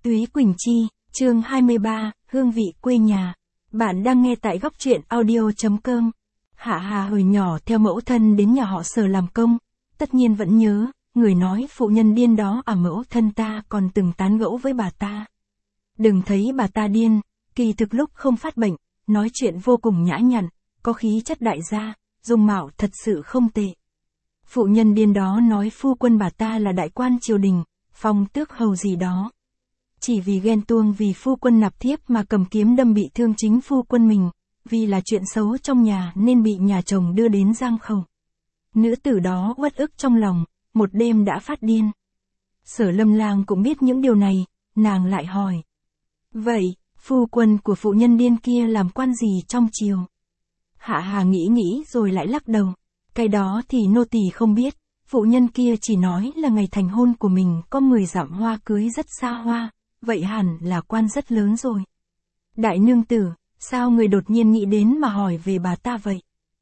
Túy Quỳnh Chi, chương 23, hương vị quê nhà. Bạn đang nghe tại góc truyện audio.com. Hạ Hà hồi nhỏ theo mẫu thân đến nhà họ Sở làm công, tất nhiên vẫn nhớ, người nói phụ nhân điên đó à, mẫu thân ta còn từng tán gẫu với bà ta. Đừng thấy bà ta điên, kỳ thực lúc không phát bệnh, nói chuyện vô cùng nhã nhặn, có khí chất đại gia, dung mạo thật sự không tệ. Phụ nhân điên đó nói phu quân bà ta là đại quan triều đình, phong tước hầu gì đó. Chỉ vì ghen tuông vì phu quân nạp thiếp mà cầm kiếm đâm bị thương chính phu quân mình, vì là chuyện xấu trong nhà nên bị nhà chồng đưa đến giang khẩu. Nữ tử đó uất ức trong lòng, một đêm đã phát điên. Sở Lâm Lang cũng biết những điều này, nàng lại hỏi. Vậy, phu quân của phụ nhân điên kia làm quan gì trong triều? Hạ Hà nghĩ rồi lại lắc đầu. Cái đó thì nô tỳ không biết, phụ nhân kia chỉ nói là ngày thành hôn của mình có 10 dặm hoa cưới rất xa hoa, vậy hẳn là quan rất lớn rồi. Đại nương tử, sao người đột nhiên nghĩ đến mà hỏi về bà ta vậy?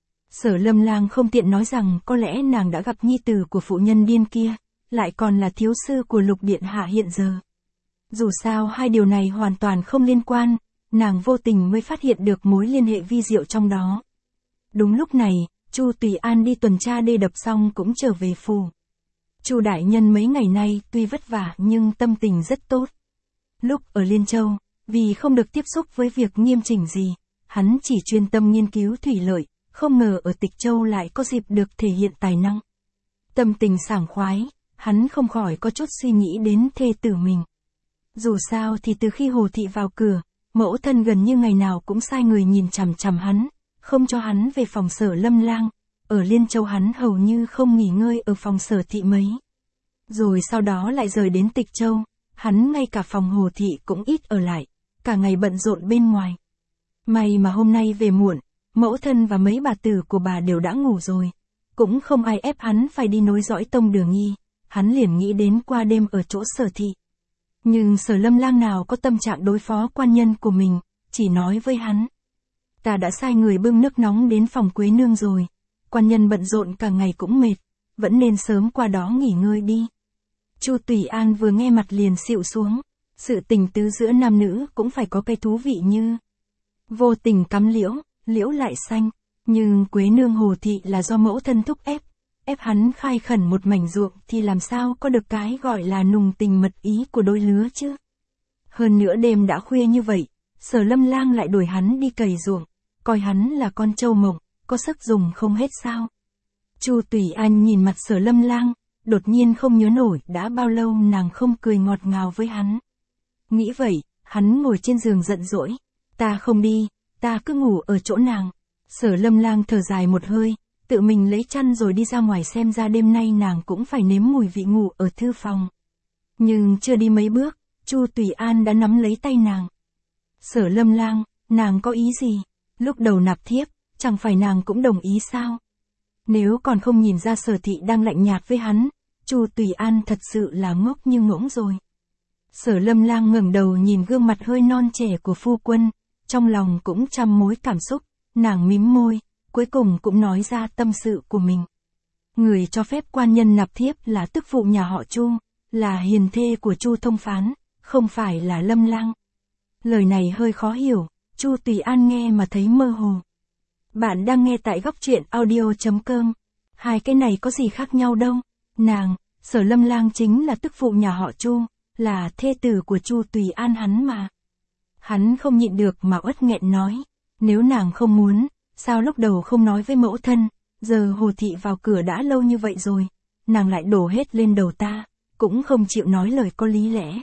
Sở Lâm Lang không tiện nói rằng có lẽ nàng đã gặp nhi tử của phụ nhân điên kia, lại còn là thiếu sư của Lục Điện Hạ hiện giờ. Dù sao hai điều này hoàn toàn không liên quan, nàng vô tình mới phát hiện được mối liên hệ vi diệu trong đó. Đúng lúc này, Chu Tùy An đi tuần tra đê đập xong cũng trở về phủ. Chu đại nhân mấy ngày nay tuy vất vả nhưng tâm tình rất tốt. Lúc ở Liên Châu, vì không được tiếp xúc với việc nghiêm chỉnh gì, hắn chỉ chuyên tâm nghiên cứu thủy lợi, không ngờ ở Tịch Châu lại có dịp được thể hiện tài năng. Tâm tình sảng khoái, hắn không khỏi có chút suy nghĩ đến thê tử mình. Dù sao thì từ khi Hồ Thị vào cửa, mẫu thân gần như ngày nào cũng sai người nhìn chằm chằm hắn, không cho hắn về phòng Sở Lâm Lang. Ở Liên Châu hắn hầu như không nghỉ ngơi ở phòng Sở Thị mấy. Rồi sau đó lại rời đến Tịch Châu, hắn ngay cả phòng Hồ Thị cũng ít ở lại, cả ngày bận rộn bên ngoài. May mà hôm nay về muộn, mẫu thân và mấy bà tử của bà đều đã ngủ rồi, cũng không ai ép hắn phải đi nối dõi tông đường nghi, hắn liền nghĩ đến qua đêm ở chỗ Sở Thị. Nhưng Sở Lâm Lang nào có tâm trạng đối phó quan nhân của mình, chỉ nói với hắn. Ta đã sai người bưng nước nóng đến phòng Quế Nương rồi, quan nhân bận rộn cả ngày cũng mệt, vẫn nên sớm qua đó nghỉ ngơi đi. Chu Tùy An vừa nghe mặt liền xịu xuống, sự tình tứ giữa nam nữ cũng phải có cái thú vị như vô tình cắm liễu, liễu lại xanh, nhưng Quế Nương Hồ Thị là do mẫu thân thúc ép hắn khai khẩn một mảnh ruộng thì làm sao có được cái gọi là nùng tình mật ý của đôi lứa chứ. Hơn nữa đêm đã khuya như vậy, Sở Lâm Lang lại đuổi hắn đi cày ruộng, coi hắn là con trâu mộng, có sức dùng không hết sao. Chu Tùy An nhìn mặt Sở Lâm Lang, đột nhiên không nhớ nổi đã bao lâu nàng không cười ngọt ngào với hắn. Nghĩ vậy, hắn ngồi trên giường giận dỗi. Ta không đi, ta cứ ngủ ở chỗ nàng. Sở Lâm Lang thở dài một hơi, tự mình lấy chăn rồi đi ra ngoài xem ra đêm nay nàng cũng phải nếm mùi vị ngủ ở thư phòng. Nhưng chưa đi mấy bước, Chu Tùy An đã nắm lấy tay nàng. Sở Lâm Lang, nàng có ý gì? Lúc đầu nạp thiếp, chẳng phải nàng cũng đồng ý sao? Nếu còn không nhìn ra Sở Thị đang lạnh nhạt với hắn, Chu Tùy An thật sự là ngốc như ngỗng rồi. Sở Lâm Lang ngẩng đầu nhìn gương mặt hơi non trẻ của phu quân, trong lòng cũng trăm mối cảm xúc, nàng mím môi, cuối cùng cũng nói ra tâm sự của mình. Người cho phép quan nhân nạp thiếp là tức phụ nhà họ Chu, là hiền thê của Chu Thông Phán, không phải là Lâm Lang. Lời này hơi khó hiểu, Chu Tùy An nghe mà thấy mơ hồ. Bạn đang nghe tại góc truyện audio.com. Hai cái này có gì khác nhau đâu. Nàng, Sở Lâm Lang chính là tức phụ nhà họ Chu, là thê tử của Chu Tùy An hắn mà. Hắn không nhịn được mà uất nghẹn nói. Nếu nàng không muốn, sao lúc đầu không nói với mẫu thân, giờ Hồ Thị vào cửa đã lâu như vậy rồi, nàng lại đổ hết lên đầu ta, cũng không chịu nói lời có lý lẽ.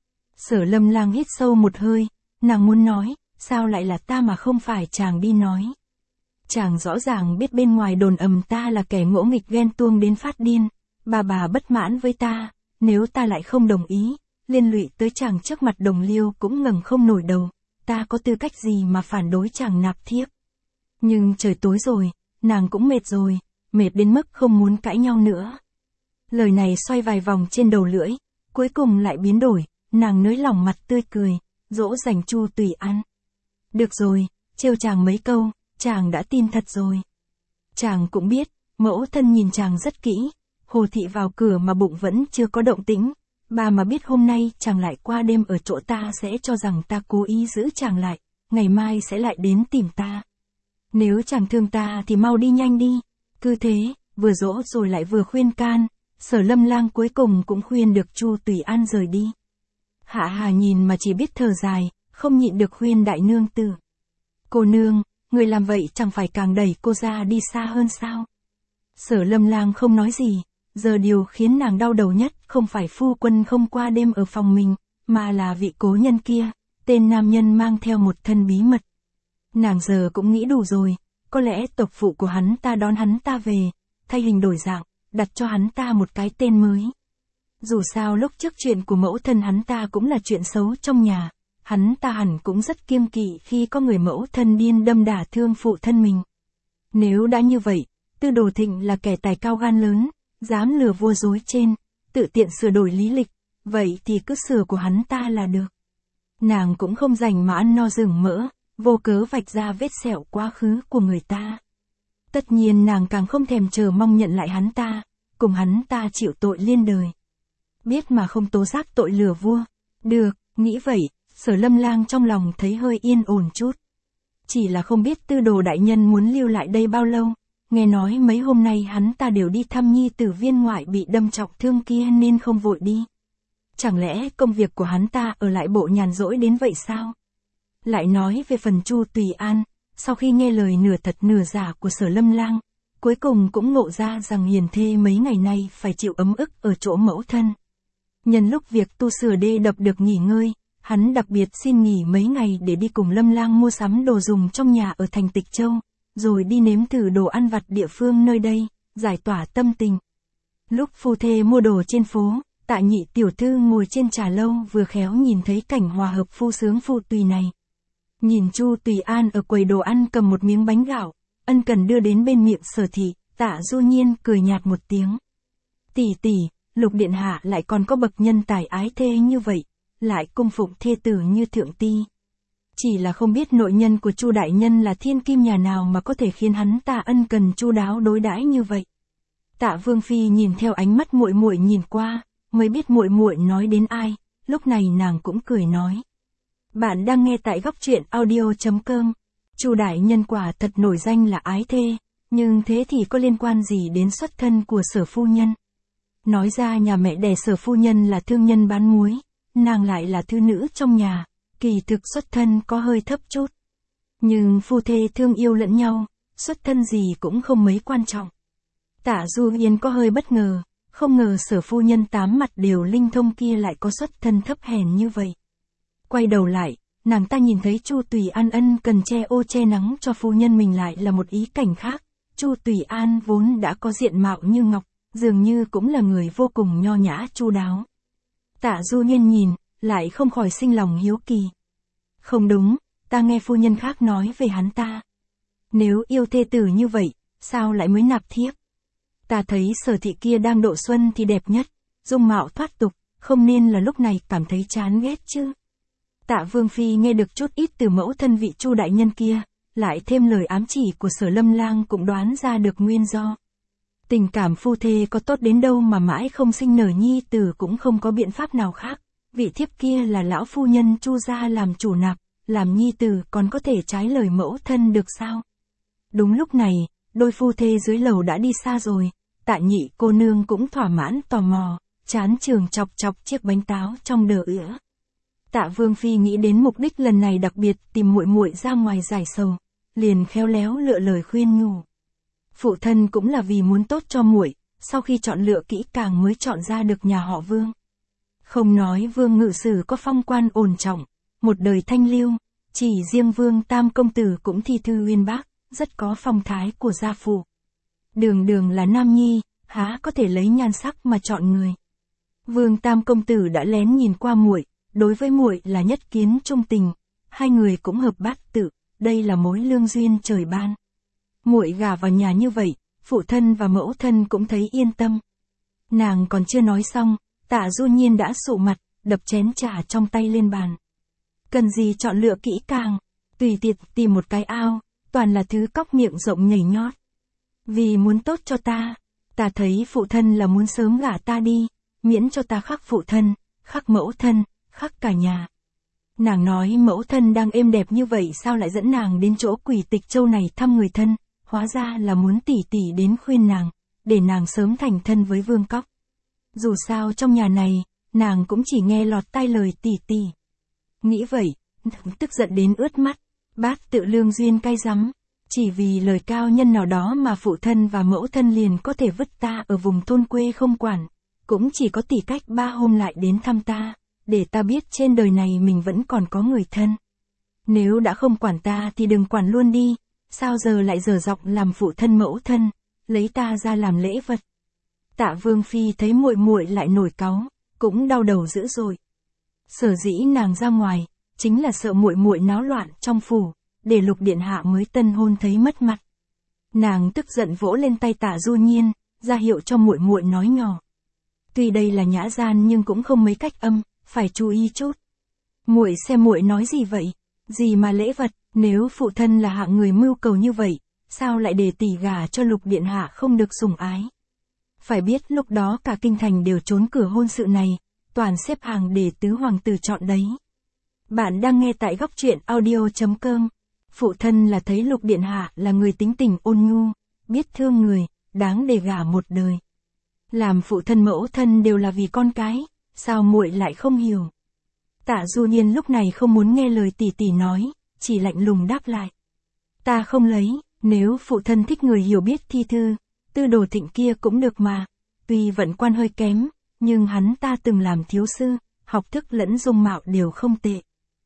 Sở Lâm Lang hít sâu một hơi, nàng muốn nói, sao lại là ta mà không phải chàng đi nói. Chàng rõ ràng biết bên ngoài đồn ầm ta là kẻ ngỗ nghịch ghen tuông đến phát điên, bà bất mãn với ta, nếu ta lại không đồng ý, liên lụy tới chàng trước mặt đồng liêu cũng ngẩng không nổi đầu, ta có tư cách gì mà phản đối chàng nạp thiếp. Nhưng trời tối rồi, nàng cũng mệt rồi, mệt đến mức không muốn cãi nhau nữa. Lời này xoay vài vòng trên đầu lưỡi, cuối cùng lại biến đổi, nàng nới lỏng mặt tươi cười, dỗ dành Chu Tùy An. Được rồi, trêu chàng mấy câu, chàng đã tin thật rồi. Chàng cũng biết, mẫu thân nhìn chàng rất kỹ, Hồ Thị vào cửa mà bụng vẫn chưa có động tĩnh, bà mà biết hôm nay chàng lại qua đêm ở chỗ ta sẽ cho rằng ta cố ý giữ chàng lại, ngày mai sẽ lại đến tìm ta. Nếu chàng thương ta thì mau đi nhanh đi. Cứ thế, vừa dỗ rồi lại vừa khuyên can, Sở Lâm Lang cuối cùng cũng khuyên được Chu Tùy An rời đi. Hạ Hà nhìn mà chỉ biết thở dài, không nhịn được khuyên đại nương tử. Cô nương, người làm vậy chẳng phải càng đẩy cô ra đi xa hơn sao? Sở Lâm Lang không nói gì, giờ điều khiến nàng đau đầu nhất không phải phu quân không qua đêm ở phòng mình, mà là vị cố nhân kia, tên nam nhân mang theo một thân bí mật. Nàng giờ cũng nghĩ đủ rồi, có lẽ tộc phụ của hắn ta đón hắn ta về, thay hình đổi dạng, đặt cho hắn ta một cái tên mới. Dù sao lúc trước chuyện của mẫu thân hắn ta cũng là chuyện xấu trong nhà, hắn ta hẳn cũng rất kiêng kỵ khi có người mẫu thân điên đâm đả thương phụ thân mình. Nếu đã như vậy, Tư Đồ Thịnh là kẻ tài cao gan lớn, dám lừa vua dối trên, tự tiện sửa đổi lý lịch, vậy thì cứ sửa của hắn ta là được. Nàng cũng không rảnh mà ăn no rừng mỡ, vô cớ vạch ra vết sẹo quá khứ của người ta. Tất nhiên nàng càng không thèm chờ mong nhận lại hắn ta, cùng hắn ta chịu tội liên đời. Biết mà không tố giác tội lừa vua. Được, nghĩ vậy, Sở Lâm Lang trong lòng thấy hơi yên ổn chút. Chỉ là không biết Tư Đồ đại nhân muốn lưu lại đây bao lâu, nghe nói mấy hôm nay hắn ta đều đi thăm nhi tử viên ngoại bị đâm trọng thương kia nên không vội đi. Chẳng lẽ công việc của hắn ta ở lại bộ nhàn rỗi đến vậy sao? Lại nói về phần Chu Tùy An, sau khi nghe lời nửa thật nửa giả của Sở Lâm Lang, cuối cùng cũng ngộ ra rằng hiền thê mấy ngày nay phải chịu ấm ức ở chỗ mẫu thân. Nhân lúc việc tu sửa đê đập được nghỉ ngơi, hắn đặc biệt xin nghỉ mấy ngày để đi cùng Lâm Lang mua sắm đồ dùng trong nhà ở thành Tịch Châu, rồi đi nếm thử đồ ăn vặt địa phương nơi đây, giải tỏa tâm tình. Lúc phu thê mua đồ trên phố, Tạ Nhị tiểu thư ngồi trên trà lâu vừa khéo nhìn thấy cảnh hòa hợp phu sướng phụ tùy này. Nhìn Chu Tùy An ở quầy đồ ăn cầm một miếng bánh gạo, ân cần đưa đến bên miệng Sở thị, Tạ Du Nhiên cười nhạt một tiếng. Tỷ tỷ, Lục điện hạ lại còn có bậc nhân tài ái thê như vậy, lại cung phụng thê tử như thượng ti. Chỉ là không biết nội nhân của Chu đại nhân là thiên kim nhà nào mà có thể khiến hắn ta ân cần chu đáo đối đãi như vậy. Tạ Vương phi nhìn theo ánh mắt muội muội nhìn qua, mới biết muội muội nói đến ai, lúc này nàng cũng cười nói. Bạn đang nghe tại góc truyện audio.com. Chu đại nhân quả thật nổi danh là ái thê, nhưng thế thì có liên quan gì đến xuất thân của Sở phu nhân? Nói ra nhà mẹ đẻ Sở phu nhân là thương nhân bán muối, nàng lại là thư nữ trong nhà, kỳ thực xuất thân có hơi thấp chút. Nhưng phu thê thương yêu lẫn nhau, xuất thân gì cũng không mấy quan trọng. Tạ Du Yên có hơi bất ngờ, không ngờ Sở phu nhân tám mặt đều linh thông kia lại có xuất thân thấp hèn như vậy. Quay đầu lại, nàng ta nhìn thấy Chu Tùy An ân cần che ô che nắng cho phu nhân mình lại là một ý cảnh khác. Chu Tùy An vốn đã có diện mạo như ngọc, dường như cũng là người vô cùng nho nhã chu đáo. Tạ Du Nhiên nhìn, lại không khỏi sinh lòng hiếu kỳ. Không đúng, ta nghe phu nhân khác nói về hắn ta. Nếu yêu thê tử như vậy, sao lại mới nạp thiếp? Ta thấy Sở thị kia đang độ xuân thì đẹp nhất, dung mạo thoát tục, không nên là lúc này cảm thấy chán ghét chứ. Tạ Vương phi nghe được chút ít từ mẫu thân vị Chu đại nhân kia, lại thêm lời ám chỉ của Sở Lâm Lang cũng đoán ra được nguyên do. Tình cảm phu thê có tốt đến đâu mà mãi không sinh nở nhi tử cũng không có biện pháp nào khác. Vị thiếp kia là lão phu nhân Chu gia làm chủ nạp, làm nhi tử còn có thể trái lời mẫu thân được sao? Đúng lúc này, đôi phu thê dưới lầu đã đi xa rồi, Tạ Nhị cô nương cũng thỏa mãn tò mò, chán trường chọc chọc chiếc bánh táo trong đờ ữa. Tạ Vương phi nghĩ đến mục đích lần này đặc biệt tìm muội muội ra ngoài giải sầu, liền khéo léo lựa lời khuyên nhủ. Phụ thân cũng là vì muốn tốt cho muội, sau khi chọn lựa kỹ càng mới chọn ra được nhà họ Vương. Không nói Vương ngự sử có phong quan ổn trọng, một đời thanh lưu, chỉ riêng Vương Tam công tử cũng thi thư uyên bác, rất có phong thái của gia phụ. Đường đường là nam nhi, há có thể lấy nhan sắc mà chọn người. Vương Tam công tử đã lén nhìn qua muội, đối với muội là nhất kiến trung tình, hai người cũng hợp bát tự, đây là mối lương duyên trời ban. Muội gả vào nhà như vậy, phụ thân và mẫu thân cũng thấy yên tâm. Nàng còn chưa nói xong, Tạ Du Nhiên đã sụ mặt, đập chén trà trong tay lên bàn. Cần gì chọn lựa kỹ càng, tùy tiện tìm một cái ao, toàn là thứ cóc miệng rộng nhảy nhót. Vì muốn tốt cho ta thấy phụ thân là muốn sớm gả ta đi, miễn cho ta khắc phụ thân, khắc mẫu thân, khắc cả nhà. Nàng nói mẫu thân đang êm đẹp như vậy sao lại dẫn nàng đến chỗ Quỷ Tịch Châu này thăm người thân, hóa ra là muốn tỷ tỷ đến khuyên nàng, để nàng sớm thành thân với Vương Cóc. Dù sao trong nhà này, nàng cũng chỉ nghe lọt tai lời tỷ tỷ. Nghĩ vậy, tức giận đến ướt mắt, bát tự lương duyên cay rắm, chỉ vì lời cao nhân nào đó mà phụ thân và mẫu thân liền có thể vứt ta ở vùng thôn quê không quản, cũng chỉ có tỷ cách 3 hôm lại đến thăm ta, để ta biết trên đời này mình vẫn còn có người thân. Nếu đã không quản ta thì đừng quản luôn đi, sao giờ lại dở giọng làm phụ thân mẫu thân, lấy ta ra làm lễ vật. Tạ Vương Phi thấy muội muội lại nổi cáu, cũng đau đầu dữ dội. Sở dĩ nàng ra ngoài, chính là sợ muội muội náo loạn trong phủ, để Lục điện hạ mới tân hôn thấy mất mặt. Nàng tức giận vỗ lên tay Tạ Du Nhiên, ra hiệu cho muội muội nói nhỏ. Tuy đây là nhã gian nhưng cũng không mấy cách âm, phải chú ý chút. Muội xem muội nói gì vậy? Gì mà lễ vật, nếu phụ thân là hạng người mưu cầu như vậy, sao lại để tỷ gả cho Lục điện hạ không được sủng ái? Phải biết lúc đó cả kinh thành đều trốn cửa hôn sự này, toàn xếp hàng để tứ hoàng tử chọn đấy. Bạn đang nghe tại góc truyện audio.com. Phụ thân là thấy Lục điện hạ là người tính tình ôn nhu, biết thương người, đáng để gả một đời. Làm phụ thân mẫu thân đều là vì con cái, sao muội lại không hiểu? Tạ Du Nhiên lúc này không muốn nghe lời tỷ tỷ nói, chỉ lạnh lùng đáp lại. Ta không lấy, nếu phụ thân thích người hiểu biết thi thư, Tư Đồ Thịnh kia cũng được mà. Tuy vận quan hơi kém, nhưng hắn ta từng làm thiếu sư, học thức lẫn dung mạo đều không tệ.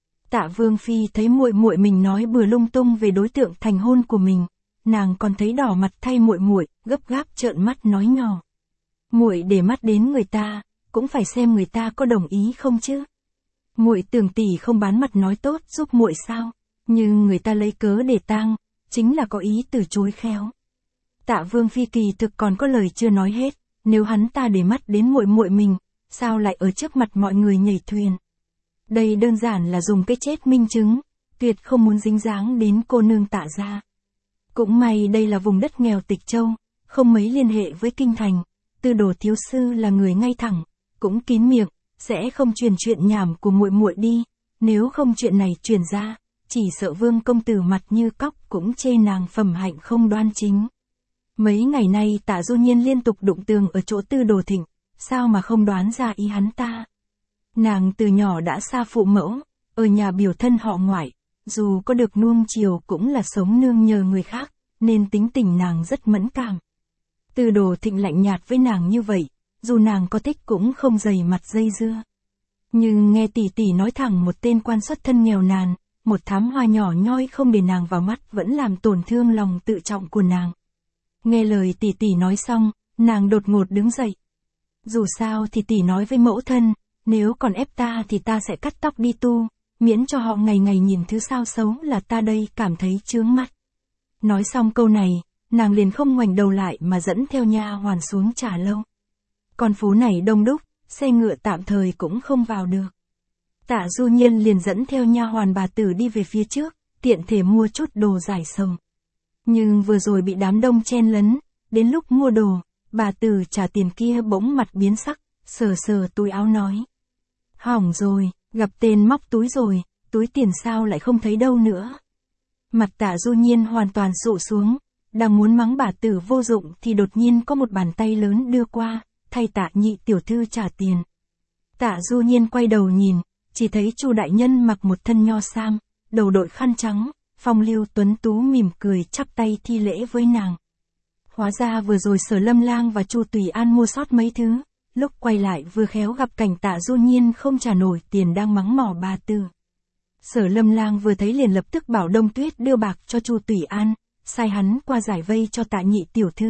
Tạ Vương Phi thấy muội muội mình nói bừa lung tung về đối tượng thành hôn của mình, nàng còn thấy đỏ mặt thay muội muội, gấp gáp trợn mắt nói nhỏ. Muội để mắt đến người ta, cũng phải xem người ta có đồng ý không chứ. Muội tưởng tỷ không bán mặt nói tốt giúp muội sao? Nhưng người ta lấy cớ để tang, chính là có ý từ chối khéo. Tạ Vương Phi kỳ thực còn có lời chưa nói hết, nếu hắn ta để mắt đến muội muội mình, sao lại ở trước mặt mọi người nhảy thuyền? Đây đơn giản là dùng cái chết minh chứng, tuyệt không muốn dính dáng đến cô nương Tạ gia. Cũng may đây là vùng đất nghèo Tịch Châu, không mấy liên hệ với kinh thành. Tư Đồ thiếu sư là người ngay thẳng, cũng kín miệng, sẽ không truyền chuyện nhảm của muội muội đi, nếu không chuyện này truyền ra, chỉ sợ Vương công tử mặt như cóc cũng chê nàng phẩm hạnh không đoan chính. Mấy ngày nay Tạ Du Nhiên liên tục đụng tường ở chỗ Tư Đồ Thịnh, sao mà không đoán ra ý hắn ta. Nàng từ nhỏ đã xa phụ mẫu, ở nhà biểu thân họ ngoại, dù có được nuông chiều cũng là sống nương nhờ người khác, nên tính tình nàng rất mẫn cảm. Tư Đồ Thịnh lạnh nhạt với nàng như vậy, dù nàng có thích cũng không dày mặt dây dưa. Nhưng nghe tỷ tỷ nói thẳng một tên quan xuất thân nghèo nàn, một thám hoa nhỏ nhoi không để nàng vào mắt vẫn làm tổn thương lòng tự trọng của nàng. Nghe lời tỷ tỷ nói xong, nàng đột ngột đứng dậy. Dù sao thì tỷ nói với mẫu thân, nếu còn ép ta thì ta sẽ cắt tóc đi tu, miễn cho họ ngày ngày nhìn thứ sao xấu là ta đây cảm thấy chướng mắt. Nói xong câu này, nàng liền không ngoảnh đầu lại mà dẫn theo nha hoàn xuống trà lâu. Con phố này đông đúc, xe ngựa tạm thời cũng không vào được. Tạ Du Nhiên liền dẫn theo nha hoàn bà tử đi về phía trước, tiện thể mua chút đồ giải sầu. Nhưng vừa rồi bị đám đông chen lấn, đến lúc mua đồ, bà tử trả tiền kia bỗng mặt biến sắc, sờ sờ túi áo nói. Hỏng rồi, gặp tên móc túi rồi, túi tiền sao lại không thấy đâu nữa. Mặt Tạ Du Nhiên hoàn toàn sụ xuống, đang muốn mắng bà tử vô dụng thì đột nhiên có một bàn tay lớn đưa qua, thay Tạ nhị tiểu thư trả tiền. Tạ Du Nhiên quay đầu nhìn, chỉ thấy Chu đại nhân mặc một thân nho sam, đầu đội khăn trắng, phong lưu tuấn tú mỉm cười chắp tay thi lễ với nàng. Hóa ra vừa rồi Sở Lâm Lang và Chu Tùy An mua sót mấy thứ, lúc quay lại vừa khéo gặp cảnh Tạ Du Nhiên không trả nổi tiền đang mắng mỏ bà tử. Sở Lâm Lang vừa thấy liền lập tức bảo Đông Tuyết đưa bạc cho Chu Tùy An, sai hắn qua giải vây cho Tạ nhị tiểu thư.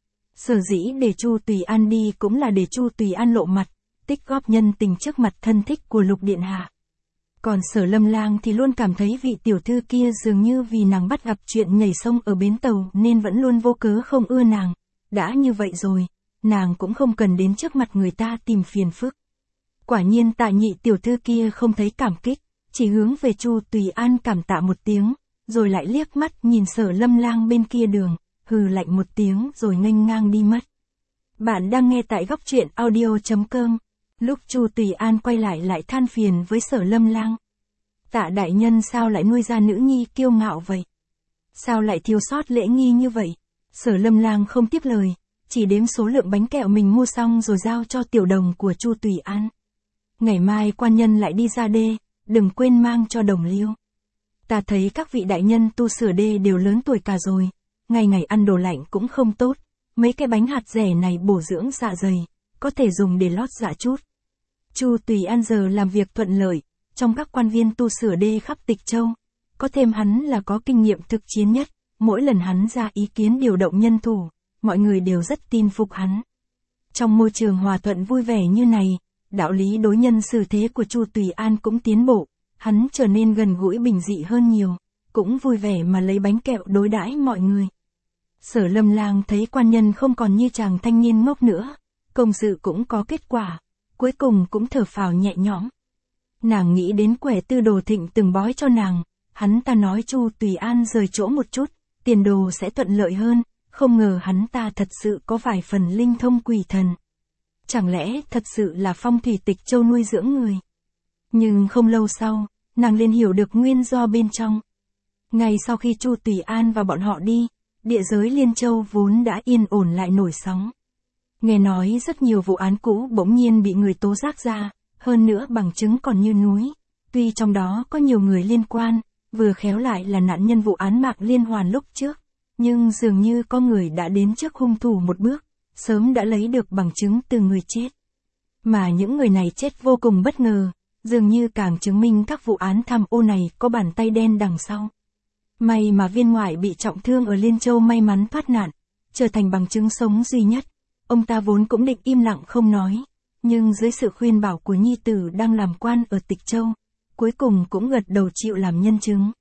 Sở dĩ để Chu Tùy An đi cũng là để Chu Tùy An lộ mặt, tích góp nhân tình trước mặt thân thích của Lục điện hạ. Còn Sở Lâm Lang thì luôn cảm thấy vị tiểu thư kia dường như vì nàng bắt gặp chuyện nhảy sông ở bến tàu nên vẫn luôn vô cớ không ưa nàng. Đã như vậy rồi, nàng cũng không cần đến trước mặt người ta tìm phiền phức. Quả nhiên Tạ nhị tiểu thư kia không thấy cảm kích, chỉ hướng về Chu Tùy An cảm tạ một tiếng, rồi lại liếc mắt nhìn Sở Lâm Lang bên kia đường, hừ lạnh một tiếng rồi nghênh ngang đi mất. Bạn đang nghe tại góc truyện audio.com. Lúc Chu Tùy An quay lại than phiền với Sở Lâm Lang. Tạ đại nhân sao lại nuôi ra nữ nhi kiêu ngạo vậy? Sao lại thiếu sót lễ nghi như vậy? Sở Lâm Lang không tiếp lời, chỉ đếm số lượng bánh kẹo mình mua xong rồi giao cho tiểu đồng của Chu Tùy An. Ngày mai quan nhân lại đi ra đê, đừng quên mang cho đồng liêu. Ta thấy các vị đại nhân tu sửa đê đều lớn tuổi cả rồi, ngày ngày ăn đồ lạnh cũng không tốt, mấy cái bánh hạt rẻ này bổ dưỡng dạ dày, có thể dùng để lót dạ chút. Chu Tùy An giờ làm việc thuận lợi, trong các quan viên tu sửa đê khắp Tịch Châu, có thêm hắn là có kinh nghiệm thực chiến nhất, mỗi lần hắn ra ý kiến điều động nhân thủ, mọi người đều rất tin phục hắn. Trong môi trường hòa thuận vui vẻ như này, đạo lý đối nhân xử thế của Chu Tùy An cũng tiến bộ, hắn trở nên gần gũi bình dị hơn nhiều, cũng vui vẻ mà lấy bánh kẹo đối đãi mọi người. Sở Lâm Lang thấy quan nhân không còn như chàng thanh niên ngốc nữa, công sự cũng có kết quả, cuối cùng cũng thở phào nhẹ nhõm. Nàng nghĩ đến Quẻ Tư Đồ Thịnh từng bói cho nàng, hắn ta nói Chu Tùy An rời chỗ một chút, tiền đồ sẽ thuận lợi hơn, không ngờ hắn ta thật sự có vài phần linh thông quỷ thần. Chẳng lẽ thật sự là phong thủy Tịch Châu nuôi dưỡng người? Nhưng không lâu sau, nàng liền hiểu được nguyên do bên trong. Ngay sau khi Chu Tùy An và bọn họ đi, địa giới Liên Châu vốn đã yên ổn lại nổi sóng. Nghe nói rất nhiều vụ án cũ bỗng nhiên bị người tố giác ra, hơn nữa bằng chứng còn như núi. Tuy trong đó có nhiều người liên quan, vừa khéo lại là nạn nhân vụ án Mạc Liên Hoàn lúc trước, nhưng dường như có người đã đến trước hung thủ một bước, sớm đã lấy được bằng chứng từ người chết. Mà những người này chết vô cùng bất ngờ, dường như càng chứng minh các vụ án tham ô này có bàn tay đen đằng sau. May mà viên ngoại bị trọng thương ở Liên Châu may mắn thoát nạn, trở thành bằng chứng sống duy nhất. Ông ta vốn cũng định im lặng không nói, nhưng dưới sự khuyên bảo của nhi tử đang làm quan ở Tịch Châu, cuối cùng cũng gật đầu chịu làm nhân chứng.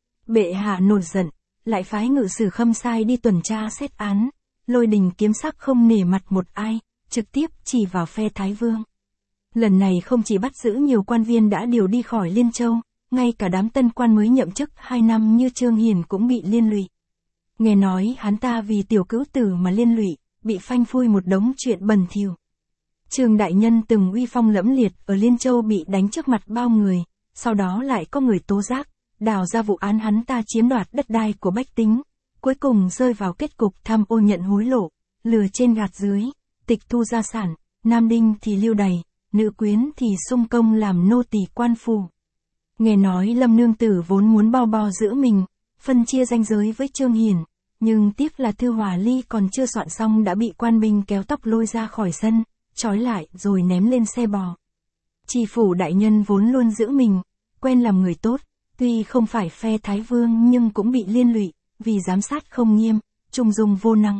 Bệ hạ nổi giận, lại phái ngự sử Khâm Sai đi tuần tra xét án, Lôi Đình Kiếm Sắc không nể mặt một ai, trực tiếp chỉ vào phe Thái Vương. Lần này không chỉ bắt giữ nhiều quan viên đã điều đi khỏi Liên Châu, ngay cả đám tân quan mới nhậm chức 2 năm như Trương Hiền cũng bị liên lụy. Nghe nói hắn ta vì tiểu cữu tử mà liên lụy, bị phanh phui một đống chuyện bẩn thỉu. Trương đại nhân từng uy phong lẫm liệt ở Liên Châu bị đánh trước mặt bao người, sau đó lại có người tố giác, đào ra vụ án hắn ta chiếm đoạt đất đai của bách tính, cuối cùng rơi vào kết cục tham ô nhận hối lộ, lừa trên gạt dưới, tịch thu gia sản, nam đinh thì lưu đày, nữ quyến thì xung công làm nô tỳ quan phủ. Nghe nói Lâm nương tử vốn muốn bao bo giữa mình, phân chia ranh giới với Trương Hiền, nhưng tiếc là thư hòa ly còn chưa soạn xong đã bị quan binh kéo tóc lôi ra khỏi sân, trói lại rồi ném lên xe bò. Tri phủ đại nhân vốn luôn giữ mình, quen làm người tốt, tuy không phải phe Thái Vương nhưng cũng bị liên lụy, vì giám sát không nghiêm, trung dung vô năng.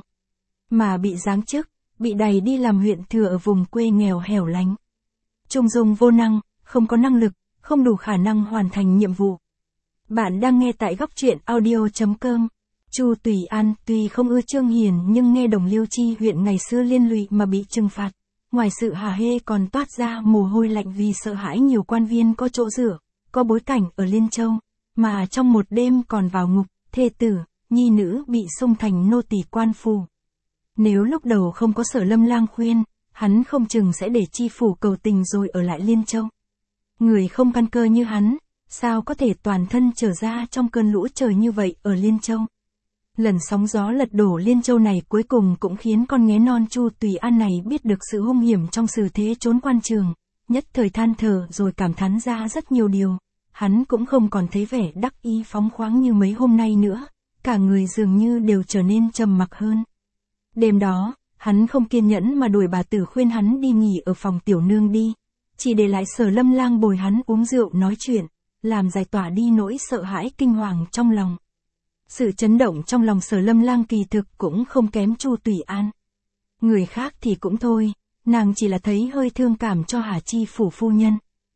Mà bị giáng chức, bị đày đi làm huyện thừa ở vùng quê nghèo hẻo lánh. Trung dung vô năng, không có năng lực, không đủ khả năng hoàn thành nhiệm vụ. Bạn đang nghe tại Góc Truyện Audio.com. Chu Tùy An tuy không ưa Trương Hiền nhưng nghe Đồng Liêu Chi huyện ngày xưa liên lụy mà bị trừng phạt. Ngoài sự hả hê còn toát ra mồ hôi lạnh vì sợ hãi nhiều quan viên có chỗ dựa, có bối cảnh ở Liên Châu, mà trong một đêm còn vào ngục, thê tử, nhi nữ bị xung thành nô tỳ quan phủ. Nếu lúc đầu không có Sở Lâm Lang khuyên, hắn không chừng sẽ để chi phủ cầu tình rồi ở lại Liên Châu. Người không căn cơ như hắn, sao có thể toàn thân trở ra trong cơn lũ trời như vậy ở Liên Châu. Lần sóng gió lật đổ Liên Châu này cuối cùng cũng khiến con nghé non Chu Tùy An này biết được sự hung hiểm trong sự thế trốn quan trường, nhất thời than thở rồi cảm thán ra rất nhiều điều. Hắn cũng không còn thấy vẻ đắc ý phóng khoáng như mấy hôm nay nữa, cả người dường như đều trở nên trầm mặc hơn. Đêm đó, hắn không kiên nhẫn mà đuổi bà tử khuyên hắn đi nghỉ ở phòng tiểu nương đi, chỉ để lại Sở Lâm Lang bồi hắn uống rượu nói chuyện, làm giải tỏa đi nỗi sợ hãi kinh hoàng trong lòng. Sự chấn động trong lòng Sở Lâm Lang kỳ thực cũng không kém Chu Tùy An. Người khác thì cũng thôi, nàng chỉ là thấy hơi thương cảm cho Hà Chi phủ phu nhân.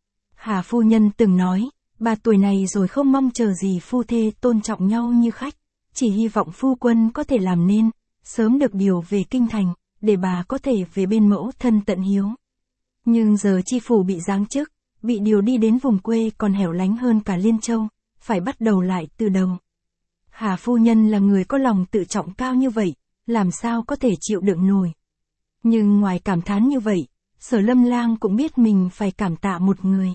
Hà phu nhân từng nói, bà tuổi này rồi không mong chờ gì phu thê tôn trọng nhau như khách, chỉ hy vọng phu quân có thể làm nên, sớm được điều về kinh thành, để bà có thể về bên mẫu thân tận hiếu. Nhưng giờ chi phủ bị giáng chức, bị điều đi đến vùng quê còn hẻo lánh hơn cả Liên Châu, phải bắt đầu lại từ đầu. Hà phu nhân là người có lòng tự trọng cao như vậy, làm sao có thể chịu đựng nổi. Nhưng ngoài cảm thán như vậy, Sở Lâm Lang cũng biết mình phải cảm tạ một người.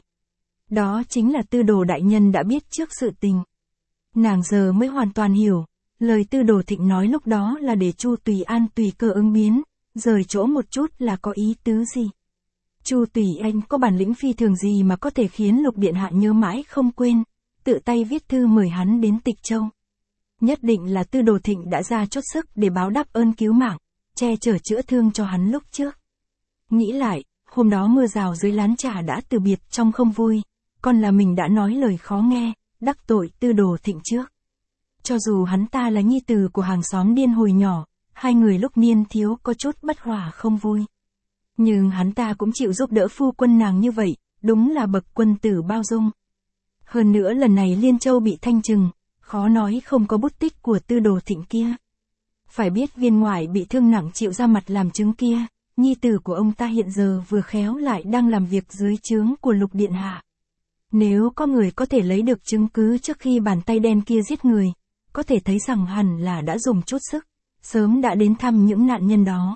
Đó chính là Tư Đồ đại nhân đã biết trước sự tình. Nàng giờ mới hoàn toàn hiểu, lời Tư Đồ Thịnh nói lúc đó là để Chu Tùy An tùy cơ ứng biến, rời chỗ một chút là có ý tứ gì. Chu Tùy Anh có bản lĩnh phi thường gì mà có thể khiến Lục Điện Hạ nhớ mãi không quên, tự tay viết thư mời hắn đến Tịch Châu. Nhất định là Tư Đồ Thịnh đã ra chốt sức để báo đáp ơn cứu mạng, che chở chữa thương cho hắn lúc trước. Nghĩ lại, hôm đó mưa rào dưới lán trà đã từ biệt trong không vui, còn là mình đã nói lời khó nghe, đắc tội Tư Đồ Thịnh trước. Cho dù hắn ta là nhi tử của hàng xóm điên hồi nhỏ, hai người lúc niên thiếu có chút bất hòa không vui. Nhưng hắn ta cũng chịu giúp đỡ phu quân nàng như vậy, đúng là bậc quân tử bao dung. Hơn nữa lần này Liên Châu bị thanh trừng, khó nói không có bút tích của Tư Đồ Thịnh kia. Phải biết viên ngoại bị thương nặng chịu ra mặt làm chứng kia, nhi tử của ông ta hiện giờ vừa khéo lại đang làm việc dưới trướng của Lục Điện Hạ. Nếu có người có thể lấy được chứng cứ trước khi bàn tay đen kia giết người, có thể thấy rằng hẳn là đã dùng chút sức, sớm đã đến thăm những nạn nhân đó.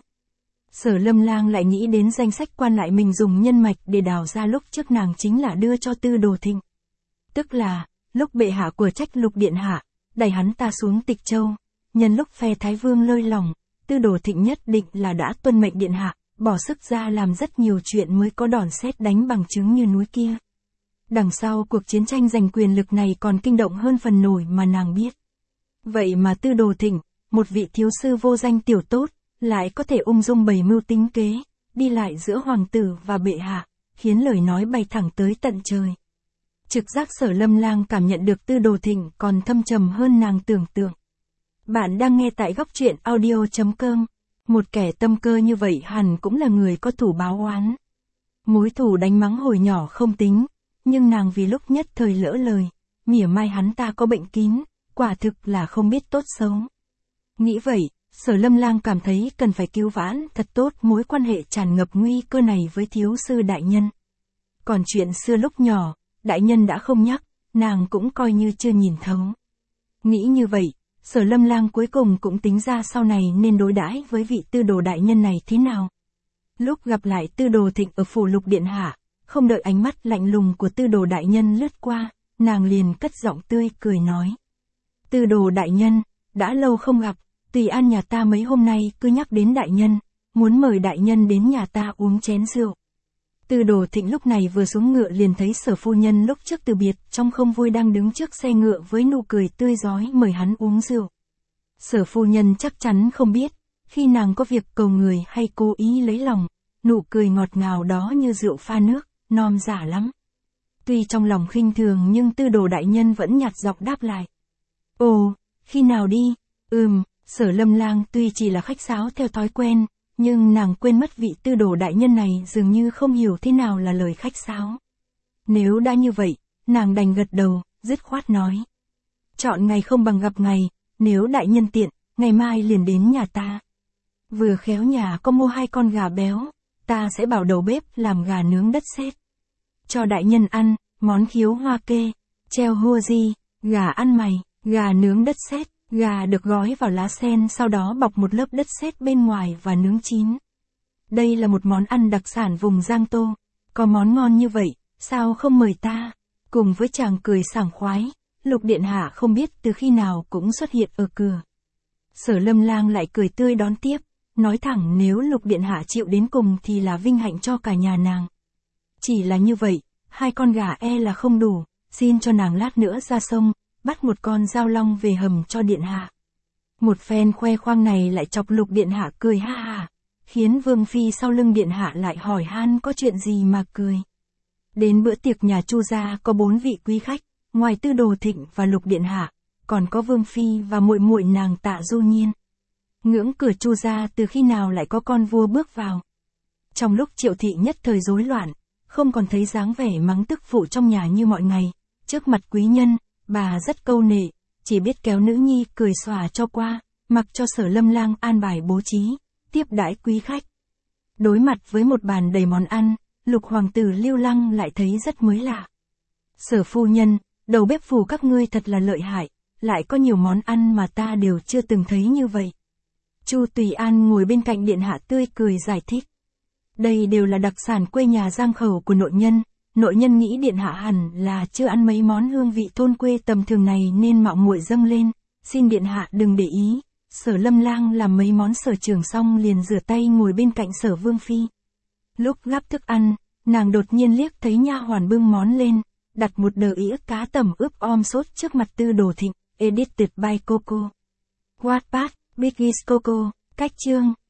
Sở Lâm Lang lại nghĩ đến danh sách quan lại mình dùng nhân mạch để đào ra lúc trước nàng chính là đưa cho Tư Đồ Thịnh. Tức là, lúc bệ hạ của trách Lục Điện Hạ, đẩy hắn ta xuống Tịch Châu, nhân lúc phe Thái Vương lơi lòng, Tư Đồ Thịnh nhất định là đã tuân mệnh Điện Hạ, bỏ sức ra làm rất nhiều chuyện mới có đòn sét đánh bằng chứng như núi kia. Đằng sau cuộc chiến tranh giành quyền lực này còn kinh động hơn phần nổi mà nàng biết. Vậy mà Tư Đồ Thịnh, một vị thiếu sư vô danh tiểu tốt, lại có thể ung dung bày mưu tính kế, đi lại giữa hoàng tử và bệ hạ, khiến lời nói bay thẳng tới tận trời. Trực giác Sở Lâm Lang cảm nhận được Tư Đồ Thịnh còn thâm trầm hơn nàng tưởng tượng. Bạn đang nghe tại góc truyện audio.com. Một kẻ tâm cơ như vậy hẳn cũng là người có thủ báo oán. Mối thù đánh mắng hồi nhỏ không tính, nhưng nàng vì lúc nhất thời lỡ lời, mỉa mai hắn ta có bệnh kín, quả thực là không biết tốt xấu. Nghĩ vậy, Sở Lâm Lang cảm thấy cần phải cứu vãn thật tốt mối quan hệ tràn ngập nguy cơ này với thiếu sư đại nhân. Còn chuyện xưa lúc nhỏ, đại nhân đã không nhắc, nàng cũng coi như chưa nhìn thấu. Nghĩ như vậy, Sở Lâm Lang cuối cùng cũng tính ra sau này nên đối đãi với vị Tư Đồ đại nhân này thế nào. Lúc gặp lại Tư Đồ Thịnh ở phủ Lục Điện Hạ, không đợi ánh mắt lạnh lùng của Tư Đồ đại nhân lướt qua, nàng liền cất giọng tươi cười nói. Tư Đồ đại nhân, đã lâu không gặp, Tùy An nhà ta mấy hôm nay cứ nhắc đến đại nhân, muốn mời đại nhân đến nhà ta uống chén rượu. Tư Đồ Thịnh lúc này vừa xuống ngựa liền thấy Sở phu nhân lúc trước từ biệt trong không vui đang đứng trước xe ngựa với nụ cười tươi rói mời hắn uống rượu. Sở phu nhân chắc chắn không biết, khi nàng có việc cầu người hay cố ý lấy lòng, nụ cười ngọt ngào đó như rượu pha nước, non giả lắm. Tuy trong lòng khinh thường nhưng Tư Đồ đại nhân vẫn nhạt giọng đáp lại. Ồ, khi nào đi? Sở Lâm Lang tuy chỉ là khách sáo theo thói quen, nhưng nàng quên mất vị Tư Đồ đại nhân này dường như không hiểu thế nào là lời khách sáo. Nếu đã như vậy, nàng đành gật đầu, dứt khoát nói. Chọn ngày không bằng gặp ngày, nếu đại nhân tiện, ngày mai liền đến nhà ta. Vừa khéo nhà có mua 2 con gà béo, ta sẽ bảo đầu bếp làm gà nướng đất sét. Cho đại nhân ăn, món khiếu hoa kê, treo hua di, gà ăn mày, gà nướng đất sét. Gà được gói vào lá sen sau đó bọc một lớp đất sét bên ngoài và nướng chín. Đây là một món ăn đặc sản vùng Giang Tô. Có món ngon như vậy, sao không mời ta? Cùng với chàng cười sảng khoái, Lục Điện Hạ không biết từ khi nào cũng xuất hiện ở cửa. Sở Lâm Lang lại cười tươi đón tiếp, nói thẳng nếu Lục Điện Hạ chịu đến cùng thì là vinh hạnh cho cả nhà nàng. Chỉ là như vậy, 2 con gà e là không đủ, xin cho nàng lát nữa ra sông, bắt một con dao long về hầm cho Điện Hạ. Một phen khoe khoang này lại chọc Lục Điện Hạ cười ha ha, khiến Vương Phi sau lưng Điện Hạ lại hỏi han có chuyện gì mà cười. Đến bữa tiệc nhà Chu gia có 4 vị quý khách, ngoài Tư Đồ Thịnh và Lục Điện Hạ, còn có Vương Phi và muội muội nàng Tạ Du Nhiên. Ngưỡng cửa Chu gia từ khi nào lại có con vua bước vào. Trong lúc Triệu thị nhất thời rối loạn, không còn thấy dáng vẻ mắng tức phụ trong nhà như mọi ngày, trước mặt quý nhân, bà rất câu nệ, chỉ biết kéo nữ nhi cười xòa cho qua, mặc cho Sở Lâm Lang an bài bố trí, tiếp đãi quý khách. Đối mặt với một bàn đầy món ăn, Lục hoàng tử Lưu Lăng lại thấy rất mới lạ. Sở phu nhân, đầu bếp phủ các ngươi thật là lợi hại, lại có nhiều món ăn mà ta đều chưa từng thấy như vậy. Chu Tùy An ngồi bên cạnh Điện Hạ tươi cười giải thích. Đây đều là đặc sản quê nhà giang khẩu của nội nhân. Nội nhân nghĩ điện hạ hẳn là chưa ăn mấy món hương vị thôn quê tầm thường này nên mạo muội dâng lên. Xin điện hạ đừng để ý. Sở Lâm Lang làm mấy món sở trường xong liền rửa tay ngồi bên cạnh Sở Vương Phi. Lúc gắp thức ăn, nàng đột nhiên liếc thấy nha hoàn bưng món lên, đặt một đờ ĩa cá tẩm ướp om sốt trước mặt Tư Đồ Thịnh, edited by Coco. Wattpad, Biggies Coco, cách chương.